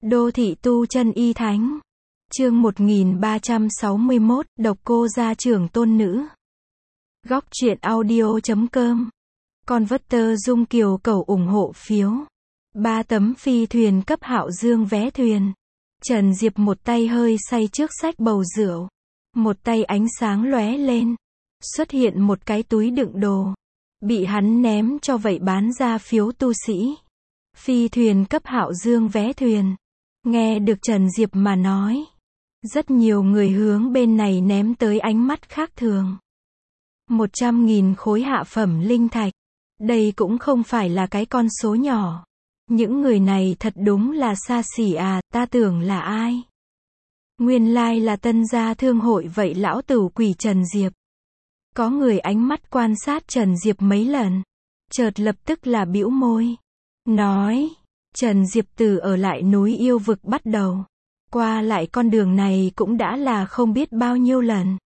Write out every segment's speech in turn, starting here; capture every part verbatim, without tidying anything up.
Đô thị tu chân y thánh. Chương một nghìn ba trăm sáu mươi mốt, độc cô gia trưởng tôn nữ. Góc truyện audio chấm com. Converter Dung Kiều cầu ủng hộ phiếu. Ba tấm phi thuyền cấp Hạo Dương vé thuyền. Trần Diệp một tay hơi say trước sách bầu rượu. Một tay ánh sáng lóe lên. Xuất hiện một cái túi đựng đồ. Bị hắn ném cho vậy bán ra phiếu tu sĩ. Phi thuyền cấp Hạo Dương vé thuyền. Nghe được Trần Diệp mà nói. Rất nhiều người hướng bên này ném tới ánh mắt khác thường. Một trăm nghìn khối hạ phẩm linh thạch. Đây cũng không phải là cái con số nhỏ. Những người này thật đúng là xa xỉ à, ta tưởng là ai? Nguyên lai là Tân Gia Thương hội vậy lão tửu quỷ Trần Diệp. Có người ánh mắt quan sát Trần Diệp mấy lần. Chợt lập tức là bĩu môi. Nói, Trần Diệp từ ở lại núi yêu vực bắt đầu. Qua lại con đường này cũng đã là không biết bao nhiêu lần.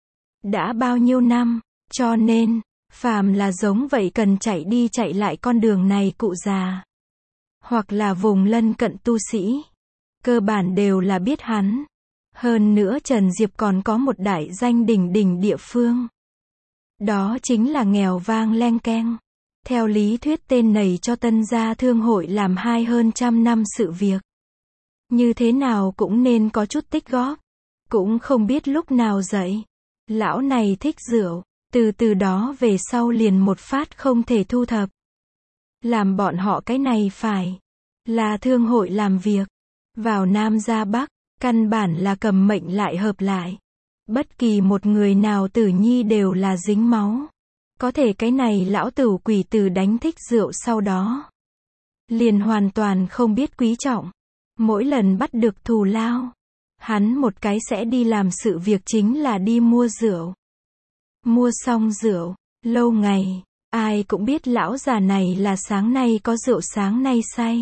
Đã bao nhiêu năm, cho nên, phàm là giống vậy cần chạy đi chạy lại con đường này cụ già. Hoặc là vùng lân cận tu sĩ. Cơ bản đều là biết hắn. Hơn nữa Trần Diệp còn có một đại danh đỉnh đỉnh địa phương. Đó chính là nghèo vang leng keng. Theo lý thuyết tên này cho Tân Gia Thương hội làm hai hơn trăm năm sự việc. Như thế nào cũng nên có chút tích góp. Cũng không biết lúc nào dậy. Lão này thích rượu. Từ từ đó về sau liền một phát không thể thu thập. Làm bọn họ cái này phải là thương hội làm việc. Vào Nam ra Bắc, căn bản là cầm mệnh lại hợp lại. Bất kỳ một người nào tử nhi đều là dính máu. Có thể cái này lão tửu quỷ từ đánh thích rượu sau đó. Liền hoàn toàn không biết quý trọng. Mỗi lần bắt được thù lao. Hắn một cái sẽ đi làm sự việc chính là đi mua rượu. Mua xong rượu, lâu ngày, ai cũng biết lão già này là sáng nay có rượu sáng nay say.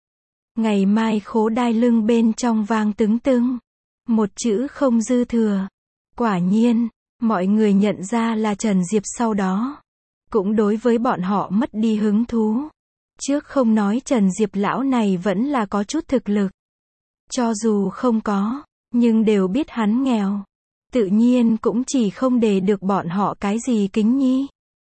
Ngày mai khố đai lưng bên trong vang tứng tưng. Một chữ không dư thừa. Quả nhiên, mọi người nhận ra là Trần Diệp sau đó. Cũng đối với bọn họ mất đi hứng thú. Trước không nói Trần Diệp lão này vẫn là có chút thực lực. Cho dù không có, nhưng đều biết hắn nghèo. Tự nhiên cũng chỉ không để được bọn họ cái gì kính nhi.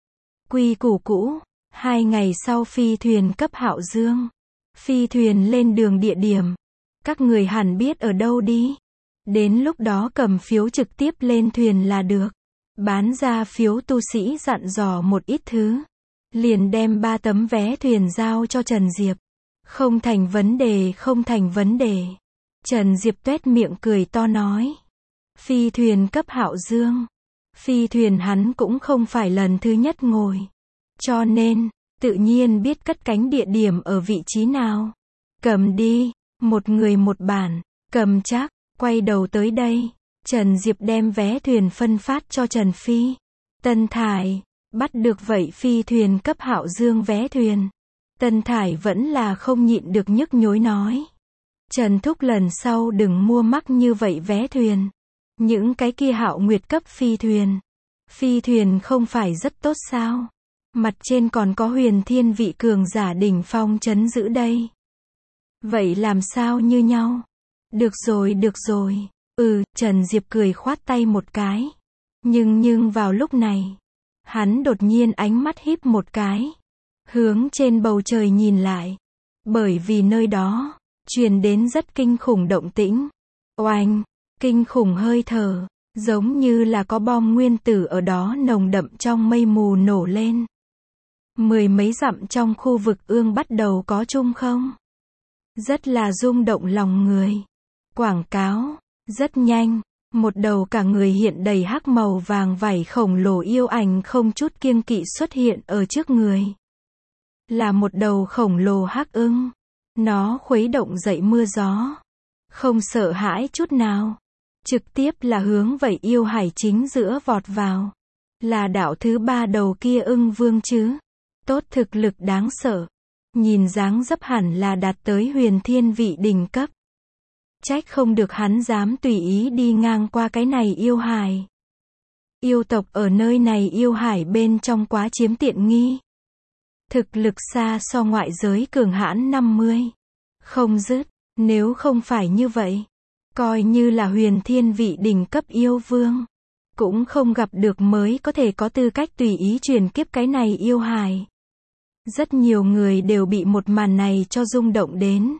Quy củ cũ, hai ngày sau phi thuyền cấp Hạo Dương. Phi thuyền lên đường địa điểm. Các người hẳn biết ở đâu đi. Đến lúc đó cầm phiếu trực tiếp lên thuyền là được. Bán ra phiếu tu sĩ dặn dò một ít thứ. Liền đem ba tấm vé thuyền giao cho Trần Diệp. Không thành vấn đề, không thành vấn đề. Trần Diệp tuét miệng cười to nói. Phi thuyền cấp Hạo Dương. Phi thuyền hắn cũng không phải lần thứ nhất ngồi. Cho nên, tự nhiên biết cất cánh địa điểm ở vị trí nào. Cầm đi, một người một bản, cầm chắc, quay đầu tới đây. Trần Diệp đem vé thuyền phân phát cho Trần Phi. Tân Thải, bắt được vậy phi thuyền cấp Hạo Dương vé thuyền. Tân Thải vẫn là không nhịn được nhức nhối nói. Trần Thúc lần sau đừng mua mắc như vậy vé thuyền. Những cái kia Hạo Nguyệt cấp phi thuyền. Phi thuyền không phải rất tốt sao? Mặt trên còn có huyền thiên vị cường giả đỉnh phong trấn giữ đây. Vậy làm sao như nhau? Được rồi được rồi. Ừ, Trần Diệp cười khoát tay một cái. Nhưng nhưng vào lúc này, hắn đột nhiên ánh mắt híp một cái. Hướng trên bầu trời nhìn lại. Bởi vì nơi đó, truyền đến rất kinh khủng động tĩnh. Oanh, kinh khủng hơi thở, giống như là có bom nguyên tử ở đó nồng đậm trong mây mù nổ lên. Mười mấy dặm trong khu vực ương bắt đầu có trung không. Rất là rung động lòng người. Quảng cáo, rất nhanh, một đầu cả người hiện đầy hắc màu vàng vảy khổng lồ yêu ảnh không chút kiêng kỵ xuất hiện ở trước người. Là một đầu khổng lồ hắc ưng. Nó khuấy động dậy mưa gió. Không sợ hãi chút nào. Trực tiếp là hướng vậy yêu hải chính giữa vọt vào. Là đạo thứ ba đầu kia ưng vương chứ. Tốt thực lực đáng sợ. Nhìn dáng dấp hẳn là đạt tới huyền thiên vị đỉnh cấp. Trách không được hắn dám tùy ý đi ngang qua cái này yêu hải. Yêu tộc ở nơi này yêu hải bên trong quá chiếm tiện nghi. Thực lực xa so ngoại giới cường hãn năm mươi. Không dứt. Nếu không phải như vậy, coi như là huyền thiên vị đỉnh cấp yêu vương, cũng không gặp được mới có thể có tư cách tùy ý truyền kiếp cái này yêu hài. Rất nhiều người đều bị một màn này cho rung động đến.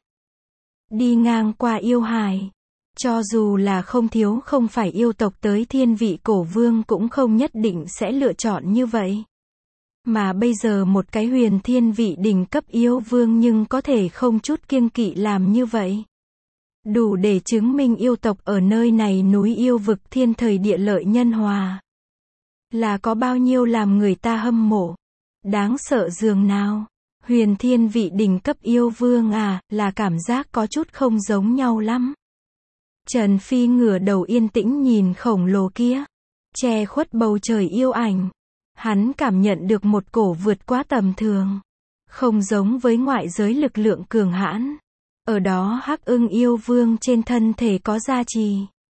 Đi ngang qua yêu hài, cho dù là không thiếu không phải yêu tộc tới thiên vị cổ vương cũng không nhất định sẽ lựa chọn như vậy. Mà bây giờ một cái huyền thiên vị đỉnh cấp yêu vương nhưng có thể không chút kiêng kỵ làm như vậy. Đủ để chứng minh yêu tộc ở nơi này núi yêu vực thiên thời địa lợi nhân hòa. Là có bao nhiêu làm người ta hâm mộ. Đáng sợ dường nào. Huyền thiên vị đỉnh cấp yêu vương à, là cảm giác có chút không giống nhau lắm. Trần Phi ngửa đầu yên tĩnh nhìn khổng lồ kia, che khuất bầu trời yêu ảnh. Hắn cảm nhận được một cổ vượt quá tầm thường. Không giống với ngoại giới lực lượng cường hãn. Ở đó Hắc Ưng yêu vương trên thân thể có gia trì.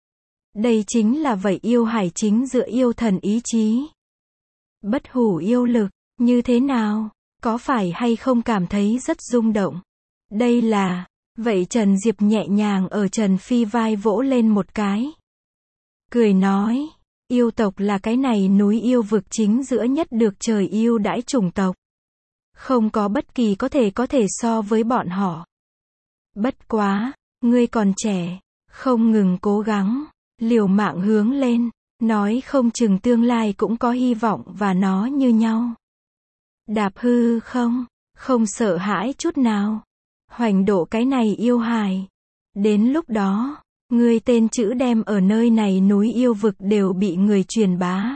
Đây chính là vậy yêu hải chính giữa yêu thần ý chí. Bất hủ yêu lực, như thế nào? Có phải hay không cảm thấy rất rung động? Đây là... Vậy Trần Diệp nhẹ nhàng ở Trần Phi vai vỗ lên một cái. Cười nói, yêu tộc là cái này núi yêu vực chính giữa nhất được trời yêu đãi chủng tộc. Không có bất kỳ có thể có thể so với bọn họ. Bất quá, ngươi còn trẻ, không ngừng cố gắng, liều mạng hướng lên, nói không chừng tương lai cũng có hy vọng và nó như nhau. Đạp hư không, không sợ hãi chút nào. Hoành độ cái này yêu hài. Đến lúc đó, ngươi tên chữ đem ở nơi này núi yêu vực đều bị người truyền bá.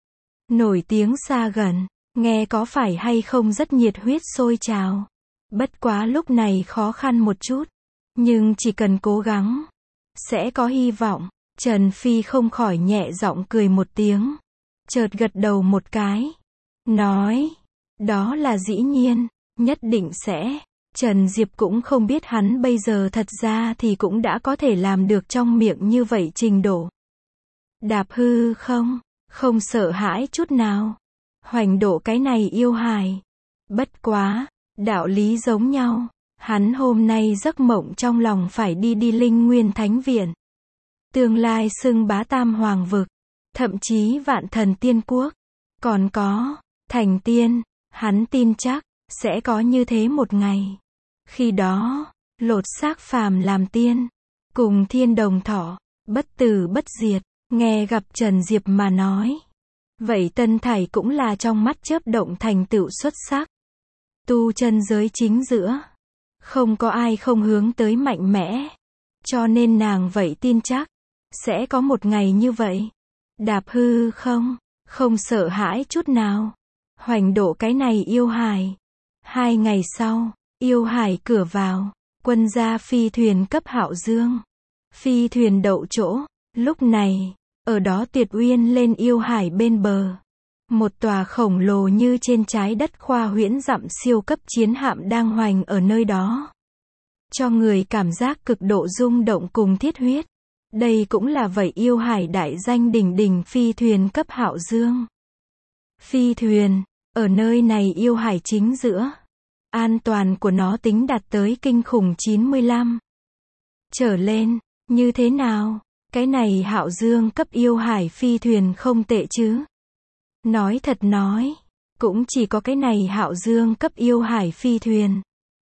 Nổi tiếng xa gần, nghe có phải hay không rất nhiệt huyết sôi trào. Bất quá lúc này khó khăn một chút, nhưng chỉ cần cố gắng, sẽ có hy vọng. Trần Phi không khỏi nhẹ giọng cười một tiếng, chợt gật đầu một cái, nói, đó là dĩ nhiên, nhất định sẽ. Trần Diệp cũng không biết hắn bây giờ thật ra thì cũng đã có thể làm được trong miệng như vậy trình độ. Đạp hư không, không sợ hãi chút nào. Hoành độ cái này yêu hài. Bất quá, đạo lý giống nhau. Hắn hôm nay giấc mộng trong lòng phải đi đi Linh Nguyên Thánh Viện. Tương lai xưng bá tam hoàng vực. Thậm chí vạn thần tiên quốc. Còn có, thành tiên, hắn tin chắc, sẽ có như thế một ngày. Khi đó, lột xác phàm làm tiên, cùng thiên đồng thọ, bất tử bất diệt, nghe gặp Trần Diệp mà nói. Vậy Tân Thải cũng là trong mắt chớp động thành tựu xuất sắc. Tu chân giới chính giữa, không có ai không hướng tới mạnh mẽ. Cho nên nàng vậy tin chắc, sẽ có một ngày như vậy. Đạp hư không, không sợ hãi chút nào. Hoành độ cái này yêu hài. Hai ngày sau, yêu hải cửa vào, quân gia phi thuyền cấp Hạo Dương. Phi thuyền đậu chỗ, lúc này, ở đó Tuyệt Uyên lên yêu hải bên bờ. Một tòa khổng lồ như trên trái đất khoa huyễn dặm siêu cấp chiến hạm đang hoành ở nơi đó. Cho người cảm giác cực độ rung động cùng thiết huyết. Đây cũng là vậy yêu hải đại danh đỉnh đỉnh phi thuyền cấp Hạo Dương. Phi thuyền, ở nơi này yêu hải chính giữa. An toàn của nó tính đạt tới kinh khủng chín mươi lăm. Trở lên, như thế nào? Cái này Hạo Dương cấp yêu hải phi thuyền không tệ chứ? Nói thật nói, cũng chỉ có cái này Hạo Dương cấp yêu hải phi thuyền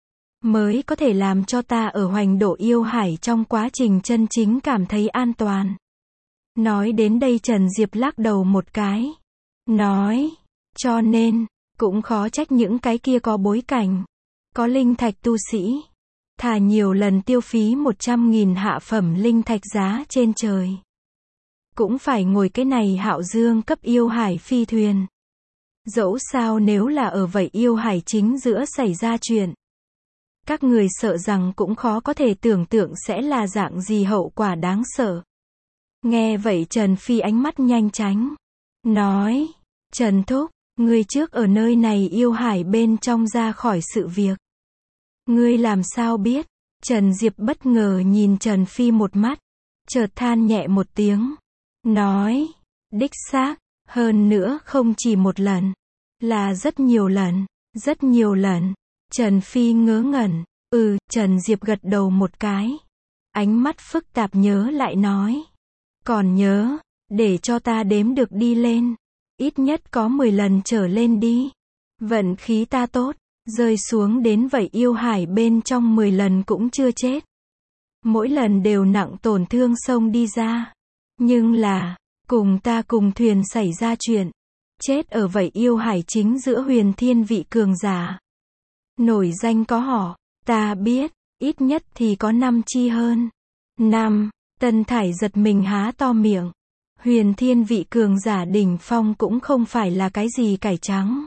mới có thể làm cho ta ở hoành độ yêu hải trong quá trình chân chính cảm thấy an toàn. Nói đến đây Trần Diệp lắc đầu một cái. Nói, cho nên, cũng khó trách những cái kia có bối cảnh, có linh thạch tu sĩ, thà nhiều lần tiêu phí một trăm nghìn hạ phẩm linh thạch giá trên trời. Cũng phải ngồi cái này Hạo Dương cấp yêu hải phi thuyền. Dẫu sao nếu là ở vậy yêu hải chính giữa xảy ra chuyện, các người sợ rằng cũng khó có thể tưởng tượng sẽ là dạng gì hậu quả đáng sợ. Nghe vậy Trần Phi ánh mắt nhanh tránh. Nói, Trần Thúc, ngươi trước ở nơi này yêu hải bên trong ra khỏi sự việc. Ngươi làm sao biết? Trần Diệp bất ngờ nhìn Trần Phi một mắt, chợt than nhẹ một tiếng. Nói, đích xác, hơn nữa không chỉ một lần, là rất nhiều lần, rất nhiều lần. Trần Phi ngớ ngẩn, Ừ, Trần Diệp gật đầu một cái. Ánh mắt phức tạp nhớ lại nói. Còn nhớ, để cho ta đếm được đi lên. Ít nhất có mười lần trở lên đi. Vận khí ta tốt, rơi xuống đến vậy yêu hải bên trong mười lần cũng chưa chết. Mỗi lần đều nặng tổn thương xông đi ra. Nhưng là, cùng ta cùng thuyền xảy ra chuyện. Chết ở vậy yêu hải chính giữa huyền thiên vị cường giả. Nổi danh có họ, ta biết, ít nhất thì có năm chi hơn. Năm, Tân Thải giật mình há to miệng. Huyền thiên vị cường giả đỉnh phong cũng không phải là cái gì cải trắng.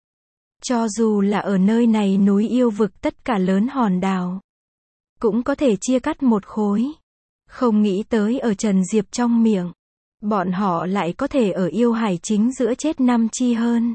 Cho dù là ở nơi này núi yêu vực tất cả lớn hòn đảo, cũng có thể chia cắt một khối. Không nghĩ tới ở Trần Diệp trong miệng, bọn họ lại có thể ở yêu hải chính giữa chết năm chi hơn.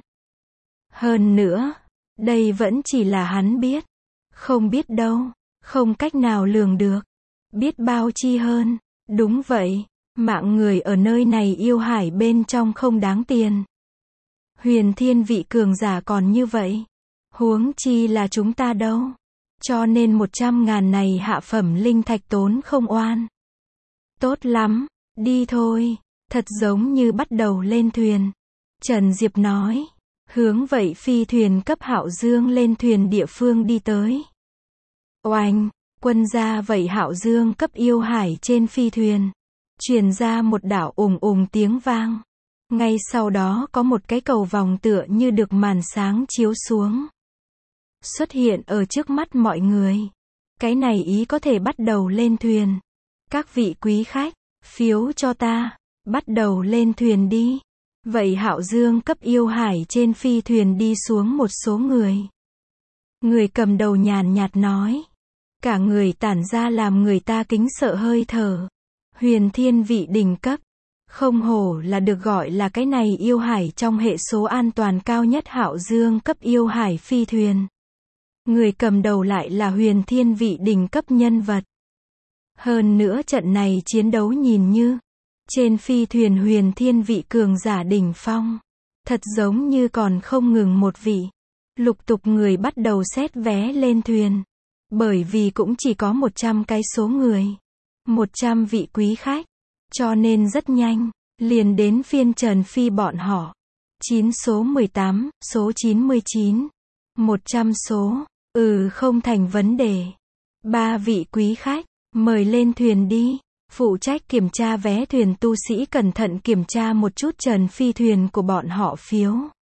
Hơn nữa, đây vẫn chỉ là hắn biết. Không biết đâu, không cách nào lường được. Biết bao chi hơn, đúng vậy, mạng người ở nơi này yêu hải bên trong không đáng tiền. Huyền thiên vị cường giả còn như vậy. Huống chi là chúng ta đâu. Cho nên một trăm ngàn này hạ phẩm linh thạch tốn không oan. Tốt lắm, đi thôi. Thật giống như bắt đầu lên thuyền. Trần Diệp nói. Hướng vậy phi thuyền cấp Hạo Dương lên thuyền địa phương đi tới. Oanh, quân gia vậy Hạo Dương cấp yêu hải trên phi thuyền. Truyền ra một đạo ùng ùng tiếng vang. Ngay sau đó có một cái cầu vòng tựa như được màn sáng chiếu xuống. Xuất hiện ở trước mắt mọi người. Cái này ý có thể bắt đầu lên thuyền. Các vị quý khách, phiếu cho ta. Bắt đầu lên thuyền đi. Vậy Hạo Dương cấp yêu hải trên phi thuyền đi xuống một số người. Người cầm đầu nhàn nhạt nói. Cả người tản ra làm người ta kính sợ hơi thở. Huyền thiên vị đỉnh cấp. Không hổ là được gọi là cái này yêu hải trong hệ số an toàn cao nhất Hạo Dương cấp yêu hải phi thuyền. Người cầm đầu lại là huyền thiên vị đỉnh cấp nhân vật. Hơn nữa trận này chiến đấu nhìn như trên phi thuyền huyền thiên vị cường giả đỉnh phong. Thật giống như còn không ngừng một vị. Lục tục người bắt đầu xét vé lên thuyền. Bởi vì cũng chỉ có một trăm cái số người. một trăm vị quý khách. Cho nên rất nhanh. Liền đến phiên Trần Phi bọn họ. chín số mười tám, số chín mươi chín. một trăm số. Ừ không thành vấn đề. Ba vị quý khách. Mời lên thuyền đi. Phụ trách kiểm tra vé thuyền tu sĩ cẩn thận kiểm tra một chút Trần Phi thuyền của bọn họ phiếu.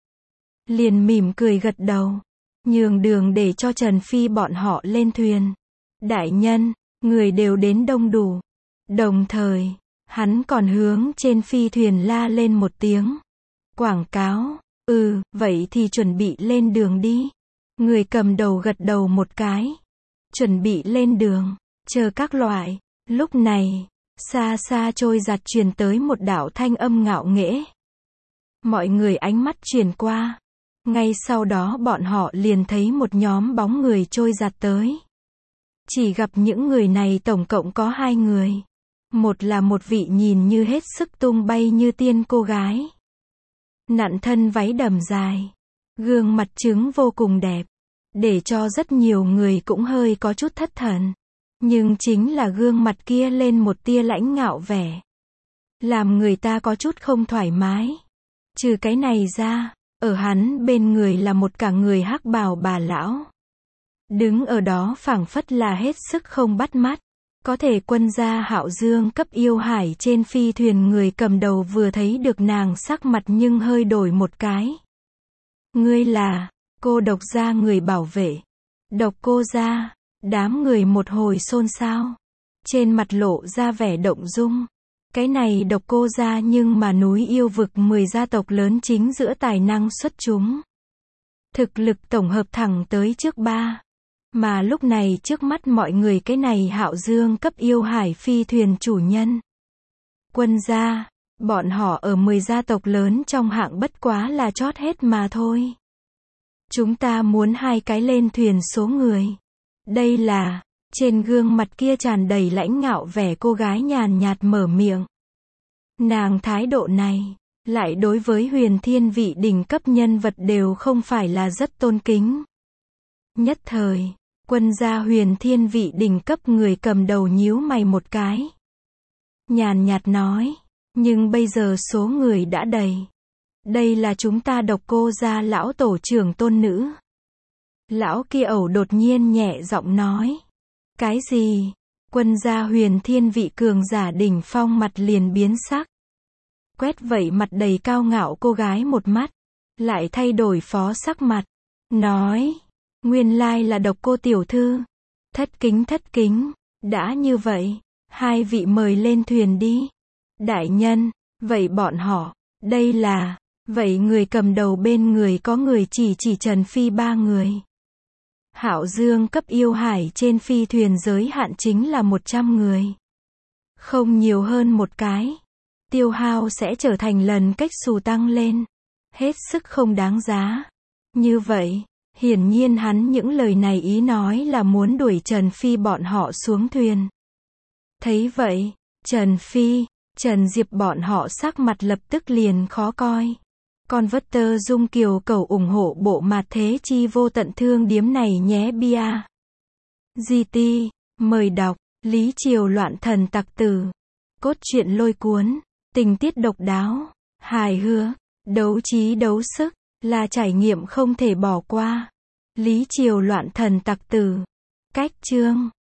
Liền mỉm cười gật đầu. Nhường đường để cho Trần Phi bọn họ lên thuyền. Đại nhân, người đều đến đông đủ. Đồng thời, hắn còn hướng trên phi thuyền la lên một tiếng. Quảng cáo, ừ, vậy thì chuẩn bị lên đường đi. Người cầm đầu gật đầu một cái. Chuẩn bị lên đường, chờ các loại. Lúc này, xa xa trôi giặt truyền tới một đạo thanh âm ngạo nghễ. Mọi người ánh mắt truyền qua. Ngay sau đó bọn họ liền thấy một nhóm bóng người trôi giặt tới. Chỉ gặp những người này tổng cộng có hai người. Một là một vị nhìn như hết sức tung bay như tiên cô gái. Nặn thân váy đầm dài. Gương mặt trứng vô cùng đẹp. Để cho rất nhiều người cũng hơi có chút thất thần. Nhưng chính là gương mặt kia lên một tia lãnh ngạo vẻ. Làm người ta có chút không thoải mái. Trừ cái này ra, ở hắn bên người là một cả người hắc bào bà lão. Đứng ở đó phảng phất là hết sức không bắt mắt. Có thể quân gia Hạo Dương cấp yêu hải trên phi thuyền người cầm đầu vừa thấy được nàng sắc mặt nhưng hơi đổi một cái. Ngươi là, cô độc gia người bảo vệ. Độc cô gia, đám người một hồi xôn xao. Trên mặt lộ ra vẻ động dung. Cái này độc cô gia nhưng mà núi yêu vực mười gia tộc lớn chính giữa tài năng xuất chúng. Thực lực tổng hợp thẳng tới trước ba. Mà lúc này trước mắt mọi người cái này Hạo Dương cấp yêu hải phi thuyền chủ nhân. Quân gia, bọn họ ở mười gia tộc lớn trong hạng bất quá là chót hết mà thôi. Chúng ta muốn hai cái lên thuyền số người. Đây là, trên gương mặt kia tràn đầy lãnh ngạo vẻ cô gái nhàn nhạt mở miệng. Nàng thái độ này, lại đối với huyền thiên vị đỉnh cấp nhân vật đều không phải là rất tôn kính. Nhất thời, Quân gia Huyền Thiên vị đỉnh cấp người cầm đầu nhíu mày một cái. Nhàn nhạt nói, nhưng bây giờ số người đã đầy. Đây là chúng ta Độc Cô gia lão tổ trưởng tôn nữ. Lão kia ẩu đột nhiên nhẹ giọng nói. Cái gì? Quân gia Huyền Thiên vị cường giả đỉnh phong mặt liền biến sắc. Quét vậy mặt đầy cao ngạo cô gái một mắt. Lại thay đổi phó sắc mặt. Nói. Nguyên lai là Độc Cô tiểu thư. Thất kính thất kính. Đã như vậy. Hai vị mời lên thuyền đi. Đại nhân. Vậy bọn họ. Đây là. Vậy người cầm đầu bên người có người chỉ chỉ Trần Phi ba người. Hạo Dương cấp yêu hải trên phi thuyền giới hạn chính là một trăm người. Không nhiều hơn một cái. Tiêu hao sẽ trở thành lần cách xù tăng lên. Hết sức không đáng giá. Như vậy, hiển nhiên hắn những lời này ý nói là muốn đuổi Trần Phi bọn họ xuống thuyền. Thấy vậy, Trần Phi, Trần Diệp bọn họ sắc mặt lập tức liền khó coi. Con vất tơ dung kiều cầu ủng hộ bộ mạt thế chi vô tận thương điếm này nhé bia. giê tê, mời đọc, Lý Triều loạn thần tặc tử. Cốt truyện lôi cuốn, tình tiết độc đáo, hài hước, đấu trí đấu sức, là trải nghiệm không thể bỏ qua. Lý Triều loạn thần tặc tử. Cách chương